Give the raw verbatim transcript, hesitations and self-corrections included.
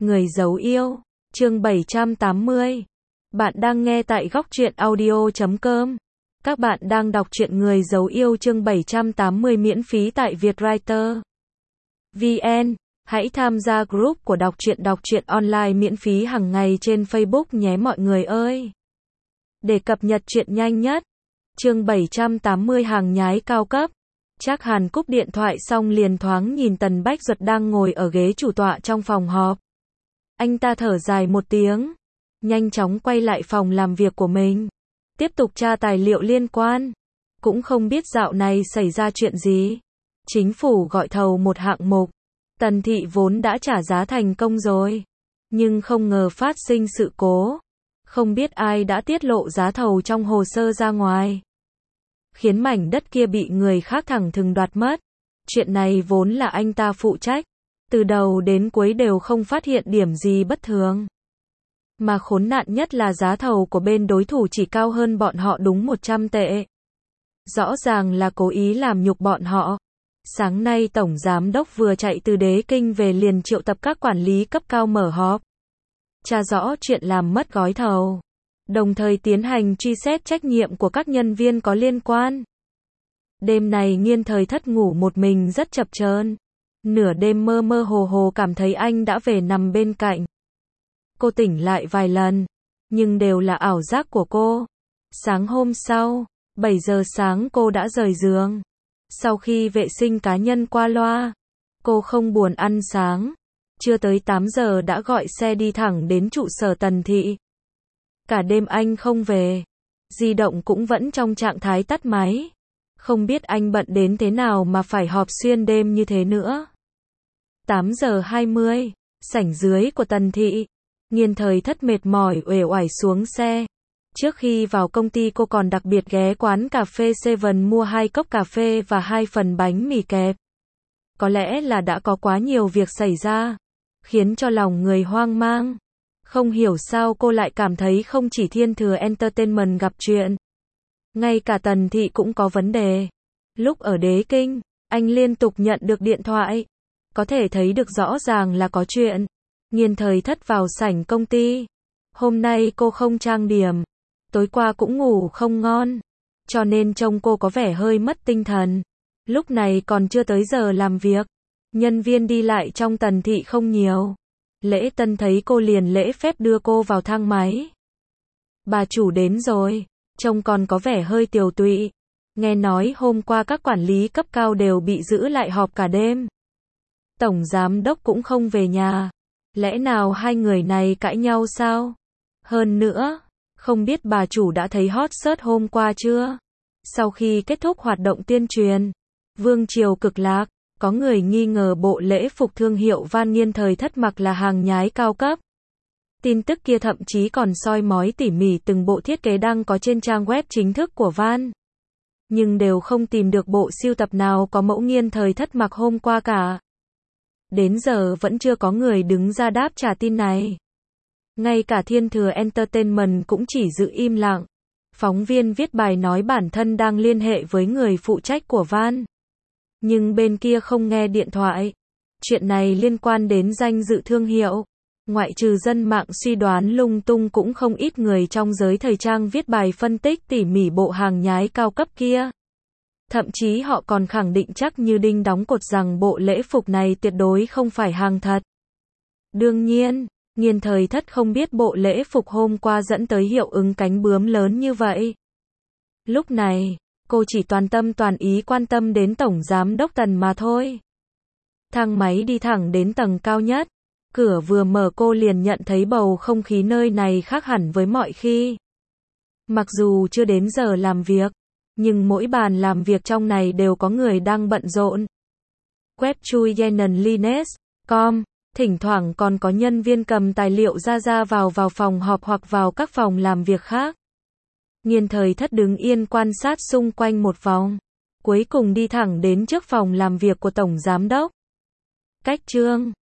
Người giấu yêu, chương bảy trăm tám mươi. Bạn đang nghe tại góc truyện audio chấm com. Các bạn đang đọc truyện Người giấu yêu chương bảy trăm tám mươi miễn phí tại Vietwriter vê en. Hãy tham gia group của đọc truyện đọc truyện online miễn phí hàng ngày trên Facebook nhé mọi người ơi. Để cập nhật truyện nhanh nhất. Chương bảy trăm tám mươi hàng nhái cao cấp. Trác Hàn cúp điện thoại xong liền thoáng nhìn Tần Bách Duật đang ngồi ở ghế chủ tọa trong phòng họp. Anh ta thở dài một tiếng, nhanh chóng quay lại phòng làm việc của mình, tiếp tục tra tài liệu liên quan. Cũng không biết dạo này xảy ra chuyện gì. Chính phủ gọi thầu một hạng mục, Tần Thị vốn đã trả giá thành công rồi, nhưng không ngờ phát sinh sự cố. Không biết ai đã tiết lộ giá thầu trong hồ sơ ra ngoài, khiến mảnh đất kia bị người khác thẳng thừng đoạt mất. Chuyện này vốn là anh ta phụ trách, từ đầu đến cuối đều không phát hiện điểm gì bất thường. Mà khốn nạn nhất là giá thầu của bên đối thủ chỉ cao hơn bọn họ đúng một trăm tệ. Rõ ràng là cố ý làm nhục bọn họ. Sáng nay Tổng Giám Đốc vừa chạy từ Đế Kinh về liền triệu tập các quản lý cấp cao mở họp, tra rõ chuyện làm mất gói thầu, đồng thời tiến hành truy xét trách nhiệm của các nhân viên có liên quan. Đêm này Nghiên Thời Thất ngủ một mình rất chập chờn. Nửa đêm mơ mơ hồ hồ cảm thấy anh đã về nằm bên cạnh. Cô tỉnh lại vài lần, nhưng đều là ảo giác của cô. Sáng hôm sau, bảy giờ sáng cô đã rời giường. Sau khi vệ sinh cá nhân qua loa, cô không buồn ăn sáng. Chưa tới tám giờ đã gọi xe đi thẳng đến trụ sở Tần Thị. Cả đêm anh không về, di động cũng vẫn trong trạng thái tắt máy. Không biết anh bận đến thế nào mà phải họp xuyên đêm như thế nữa. tám giờ hai mươi, sảnh dưới của Tần Thị. Nghiên Thời Thất mệt mỏi uể oải xuống xe. Trước khi vào công ty cô còn đặc biệt ghé quán cà phê Seven mua hai cốc cà phê và hai phần bánh mì kẹp. Có lẽ là đã có quá nhiều việc xảy ra, khiến cho lòng người hoang mang. Không hiểu sao cô lại cảm thấy không chỉ Thiên Thừa Entertainment gặp chuyện, ngay cả Tần Thị cũng có vấn đề. Lúc ở Đế Kinh, anh liên tục nhận được điện thoại, có thể thấy được rõ ràng là có chuyện. Nghiên Thời Thất vào sảnh công ty. Hôm nay cô không trang điểm, tối qua cũng ngủ không ngon, cho nên trông cô có vẻ hơi mất tinh thần. Lúc này còn chưa tới giờ làm việc, nhân viên đi lại trong Tần Thị không nhiều. Lễ Tân thấy cô liền lễ phép đưa cô vào thang máy. Bà chủ đến rồi, trông còn có vẻ hơi tiều tụy. Nghe nói hôm qua các quản lý cấp cao đều bị giữ lại họp cả đêm. Tổng Giám Đốc cũng không về nhà. Lẽ nào hai người này cãi nhau sao? Hơn nữa, không biết bà chủ đã thấy hot search hôm qua chưa? Sau khi kết thúc hoạt động tuyên truyền, Vương Triều Cực Lạc, có người nghi ngờ bộ lễ phục thương hiệu Van Nghiên Thời Thất mặc là hàng nhái cao cấp. Tin tức kia thậm chí còn soi mói tỉ mỉ từng bộ thiết kế đăng có trên trang web chính thức của Van. Nhưng đều không tìm được bộ sưu tập nào có mẫu Nghiên Thời Thất mặc hôm qua cả. Đến giờ vẫn chưa có người đứng ra đáp trả tin này. Ngay cả Thiên Thừa Entertainment cũng chỉ giữ im lặng. Phóng viên viết bài nói bản thân đang liên hệ với người phụ trách của Van, nhưng bên kia không nghe điện thoại. Chuyện này liên quan đến danh dự thương hiệu. Ngoại trừ dân mạng suy đoán lung tung cũng không ít người trong giới thời trang viết bài phân tích tỉ mỉ bộ hàng nhái cao cấp kia. Thậm chí họ còn khẳng định chắc như đinh đóng cột rằng bộ lễ phục này tuyệt đối không phải hàng thật. Đương nhiên, Nghiên Thời Thất không biết bộ lễ phục hôm qua dẫn tới hiệu ứng cánh bướm lớn như vậy. Lúc này, cô chỉ toàn tâm toàn ý quan tâm đến Tổng Giám Đốc Tần mà thôi. Thang máy đi thẳng đến tầng cao nhất. Cửa vừa mở cô liền nhận thấy bầu không khí nơi này khác hẳn với mọi khi. Mặc dù chưa đến giờ làm việc, nhưng mỗi bàn làm việc trong này đều có người đang bận rộn. Web chui Yenan Lines chấm com, thỉnh thoảng còn có nhân viên cầm tài liệu ra ra vào vào phòng họp hoặc vào các phòng làm việc khác. Nghiên Thời Thất đứng yên quan sát xung quanh một vòng, cuối cùng đi thẳng đến trước phòng làm việc của Tổng Giám Đốc. Cách chương